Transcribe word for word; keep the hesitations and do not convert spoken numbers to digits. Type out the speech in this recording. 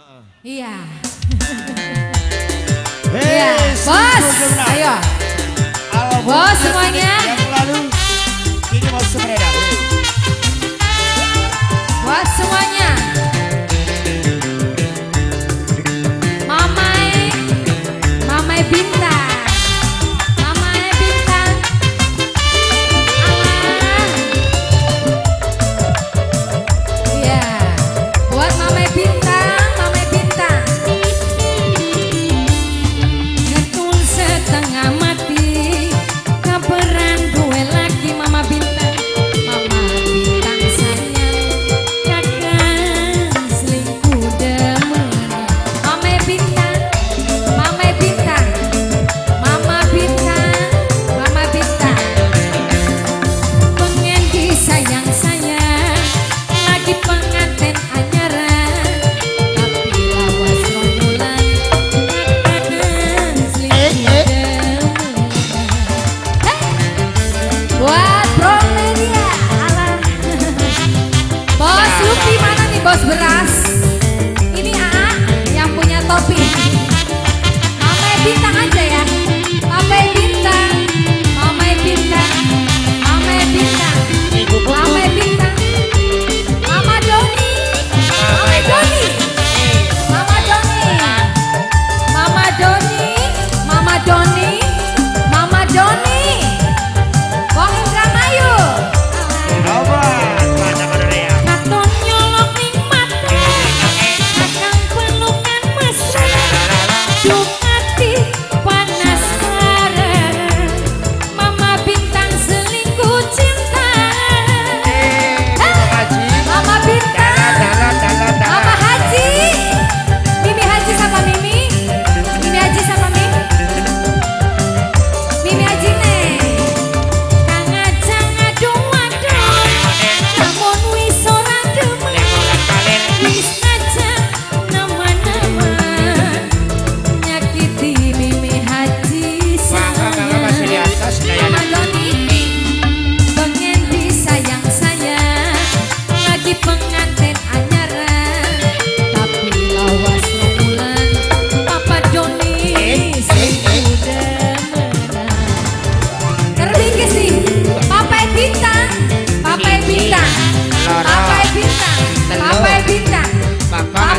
Iya. Iya, bos. Ayo. Bos semuanya. Yang lalu ini mau semeredah. Buat semuanya. Mamai, Mamai Bintang. Mamai Bintang. Allah. Iya. Buat Mamai Bintang, Mamai Bintang. Ngetul setengah mati. Kabaran gue lagi Mama Bintang. Mama Bintang sayang. Kakak selingkuh demen. Mama Bintang, Mama Bintang, Mama Bintang, Mama Bintang. Pengen disayang-sayang, lagi pengantin anyaran. Tapi lawas rondolan, kakak selingkuh demen. Buat Bro Media, alah. Bos Lucky mana nih bos beras? Ini A A yang punya topi. Mama Bintang aja ya. Mama Bintang, Mama Bintang, Mama Bintang, Mama Bintang, Mama Doni, Mama Doni, Mama Doni, Mama Doni, Mama Doni, Mama Doni. Wong Indramayu. Coba mana Korea. Katon nyolok ning mata. Akang pelukan mesra. Duh hati panas bareng. Mama Bintang selingkuh cinta. Haji. Mama Bintang. Dalam dalam dalam. Mama Haji. Mimi Haji sama Mimi. Mimi Haji sama Mimi. Mimi Haji nih. Kang Ajang adu-adu. Namun wis ora demen. Wis aja nama-nama. Nyakiti Mimi Haji Wah, kakak masih di atas Mama kayaknya. Doni pengen disayang-sayang, lagi pengantin anyaran. Tapi lawas rembulan, Papa Doni selingkuh demenan. Terlingkis sih, Papa Bintang, Papa Bintang, Papa Bintang, Papa Bintang, Papa